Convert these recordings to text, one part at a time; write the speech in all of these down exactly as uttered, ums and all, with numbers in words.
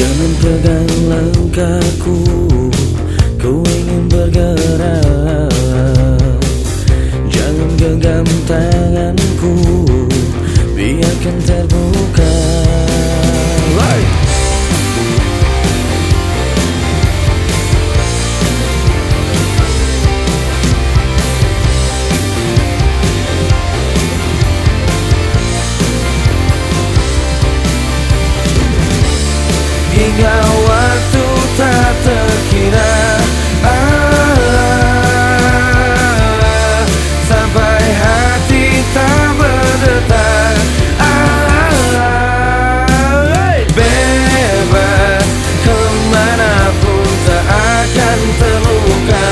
Jangan pegang langkahku, ku ingin bergerak. Jangan genggam tanganku, biarkan terbuka. Right. Hingga waktu tak terkira, ah, sampai hati tak berdetak, ah, bebas kemanapun tak akan terluka.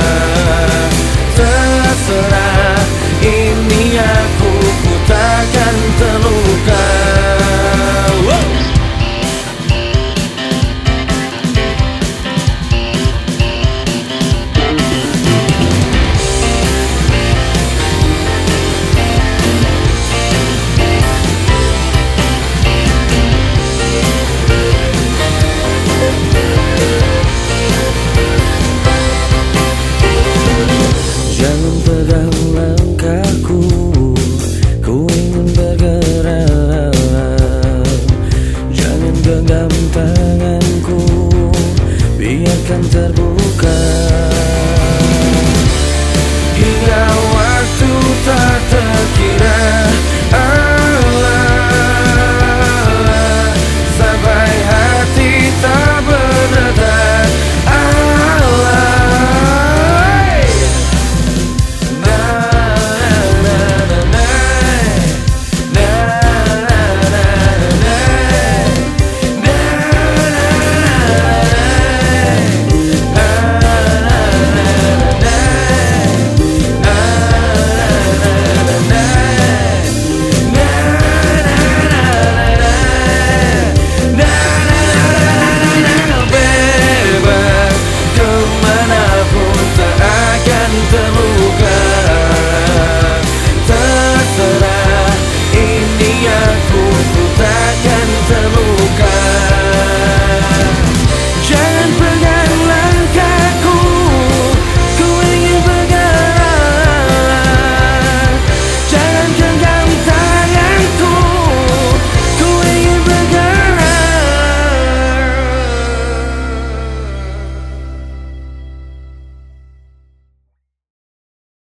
Terserah, ini aku, ku takkan terluka. Jangan pegang langkahku, ku ingin bergerak. Jangan genggam tanganku, biarkan terbuka.